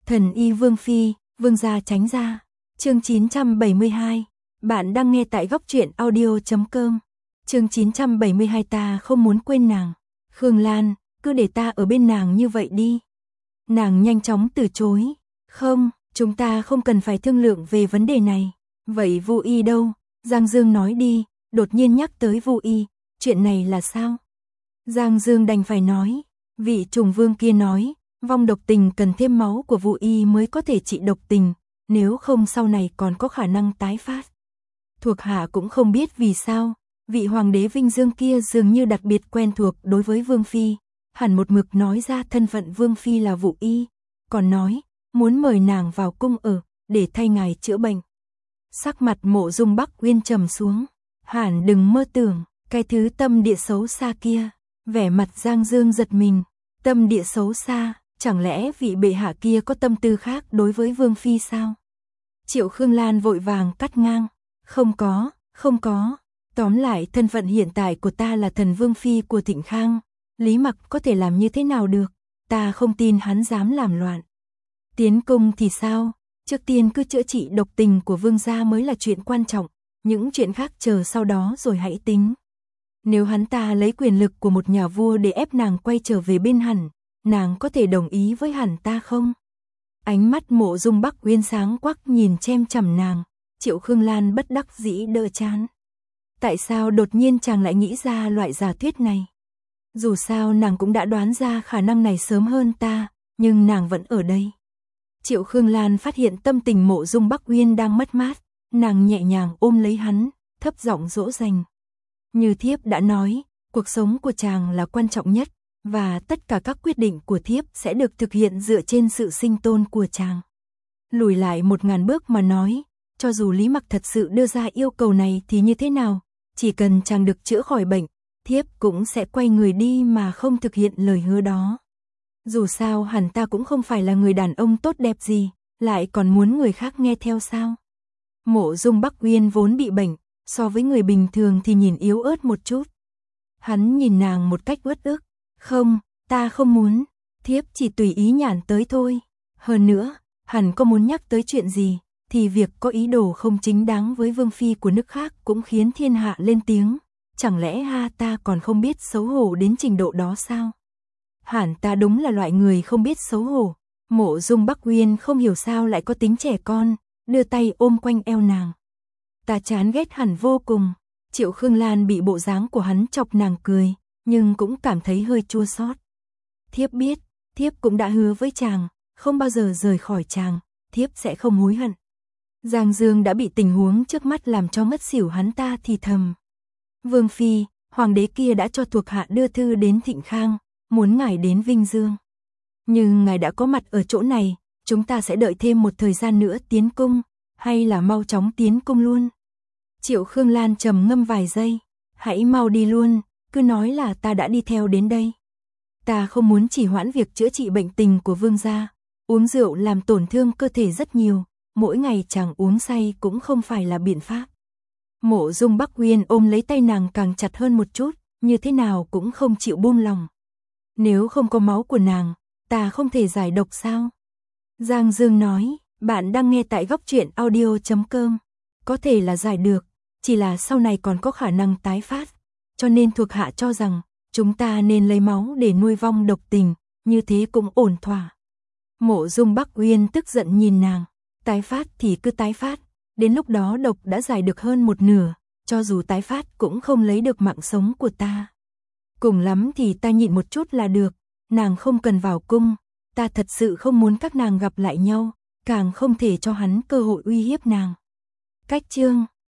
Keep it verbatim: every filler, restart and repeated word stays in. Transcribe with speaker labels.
Speaker 1: Thần y Vương Phi, Vương gia tránh ra. Chương chín trăm bảy mươi hai. Bạn đang nghe tại góc truyện audio chấm com. Chương chín trăm bảy mươi hai. Ta không muốn quên nàng. Khương Lan, cứ để ta ở bên nàng như vậy đi. Nàng nhanh chóng từ chối. Không, chúng ta không cần phải thương lượng về vấn đề này. Vậy Vu Y đâu? Giang Dương nói đi, đột nhiên nhắc tới Vu Y. Chuyện này là sao? Giang Dương đành phải nói. Vị trùng vương kia nói, vong độc tình cần thêm máu của Vu Y mới có thể trị độc tình, nếu không sau này còn có khả năng tái phát. Thuộc hạ cũng không biết vì sao, vị hoàng đế Vinh Dương kia dường như đặc biệt quen thuộc đối với Vương Phi, hẳn một mực nói ra thân phận Vương Phi là Vu Y, còn nói, muốn mời nàng vào cung ở, để thay ngài chữa bệnh. Sắc mặt Mộ Dung Bắc Uyên trầm xuống, hẳn đừng mơ tưởng, cái thứ tâm địa xấu xa kia. Vẻ mặt Giang Dương giật mình, tâm địa xấu xa, chẳng lẽ vị bệ hạ kia có tâm tư khác đối với Vương Phi sao? Triệu Khương Lan vội vàng cắt ngang, không có, không có, tóm lại thân phận hiện tại của ta là thần Vương Phi của Thịnh Khang, Lý Mặc có thể làm như thế nào được, ta không tin hắn dám làm loạn. Tiến cung thì sao, trước tiên cứ chữa trị độc tình của Vương gia mới là chuyện quan trọng, những chuyện khác chờ sau đó rồi hãy tính. Nếu hắn ta lấy quyền lực của một nhà vua để ép nàng quay trở về bên hẳn, nàng có thể đồng ý với hẳn ta không? Ánh mắt Mộ Dung Bắc Uyên sáng quắc nhìn chem chằm nàng, Triệu Khương Lan bất đắc dĩ đỡ chán. Tại sao đột nhiên chàng lại nghĩ ra loại giả thuyết này? Dù sao nàng cũng đã đoán ra khả năng này sớm hơn ta, nhưng nàng vẫn ở đây. Triệu Khương Lan phát hiện tâm tình Mộ Dung Bắc Uyên đang mất mát, nàng nhẹ nhàng ôm lấy hắn, thấp giọng dỗ dành. Như thiếp đã nói, cuộc sống của chàng là quan trọng nhất, và tất cả các quyết định của thiếp sẽ được thực hiện dựa trên sự sinh tồn của chàng. Lùi lại một ngàn bước mà nói, cho dù Lý Mặc thật sự đưa ra yêu cầu này thì như thế nào, chỉ cần chàng được chữa khỏi bệnh, thiếp cũng sẽ quay người đi mà không thực hiện lời hứa đó. Dù sao hẳn ta cũng không phải là người đàn ông tốt đẹp gì, lại còn muốn người khác nghe theo sao? Mộ Dung Bắc Uyên vốn bị bệnh, so với người bình thường thì nhìn yếu ớt một chút. Hắn nhìn nàng một cách uất ức. Không, ta không muốn, thiếp chỉ tùy ý nhản tới thôi. Hơn nữa, hẳn có muốn nhắc tới chuyện gì, thì việc có ý đồ không chính đáng với vương phi của nước khác cũng khiến thiên hạ lên tiếng. Chẳng lẽ ha ta còn không biết xấu hổ đến trình độ đó sao? Hẳn ta đúng là loại người không biết xấu hổ. Mộ Dung Bắc Uyên không hiểu sao lại có tính trẻ con, đưa tay ôm quanh eo nàng. Ta chán ghét hẳn vô cùng. Triệu Khương Lan bị bộ dáng của hắn chọc nàng cười, nhưng cũng cảm thấy hơi chua xót. Thiếp biết, thiếp cũng đã hứa với chàng, không bao giờ rời khỏi chàng, thiếp sẽ không hối hận. Giang Dương đã bị tình huống trước mắt làm cho ngất xỉu, hắn ta thì thầm. Vương Phi, hoàng đế kia đã cho thuộc hạ đưa thư đến Thịnh Khang, muốn ngài đến Vinh Dương. Nhưng ngài đã có mặt ở chỗ này, chúng ta sẽ đợi thêm một thời gian nữa tiến cung, hay là mau chóng tiến cung luôn? Triệu Khương Lan trầm ngâm vài giây, hãy mau đi luôn, cứ nói là ta đã đi theo đến đây. Ta không muốn chỉ hoãn việc chữa trị bệnh tình của vương gia, uống rượu làm tổn thương cơ thể rất nhiều, mỗi ngày chàng uống say cũng không phải là biện pháp. Mộ Dung Bắc Uyên ôm lấy tay nàng càng chặt hơn một chút, như thế nào cũng không chịu buông lòng. Nếu không có máu của nàng, ta không thể giải độc sao? Giang Dương nói, bạn đang nghe tại góc truyện audio chấm com. Có thể là giải được, chỉ là sau này còn có khả năng tái phát, cho nên thuộc hạ cho rằng chúng ta nên lấy máu để nuôi vong độc tình, như thế cũng ổn thỏa. Mộ Dung Bắc Uyên tức giận nhìn nàng, tái phát thì cứ tái phát, đến lúc đó độc đã giải được hơn một nửa, cho dù tái phát cũng không lấy được mạng sống của ta. Cùng lắm thì ta nhịn một chút là được, nàng không cần vào cung, ta thật sự không muốn các nàng gặp lại nhau, càng không thể cho hắn cơ hội uy hiếp nàng. Cách chương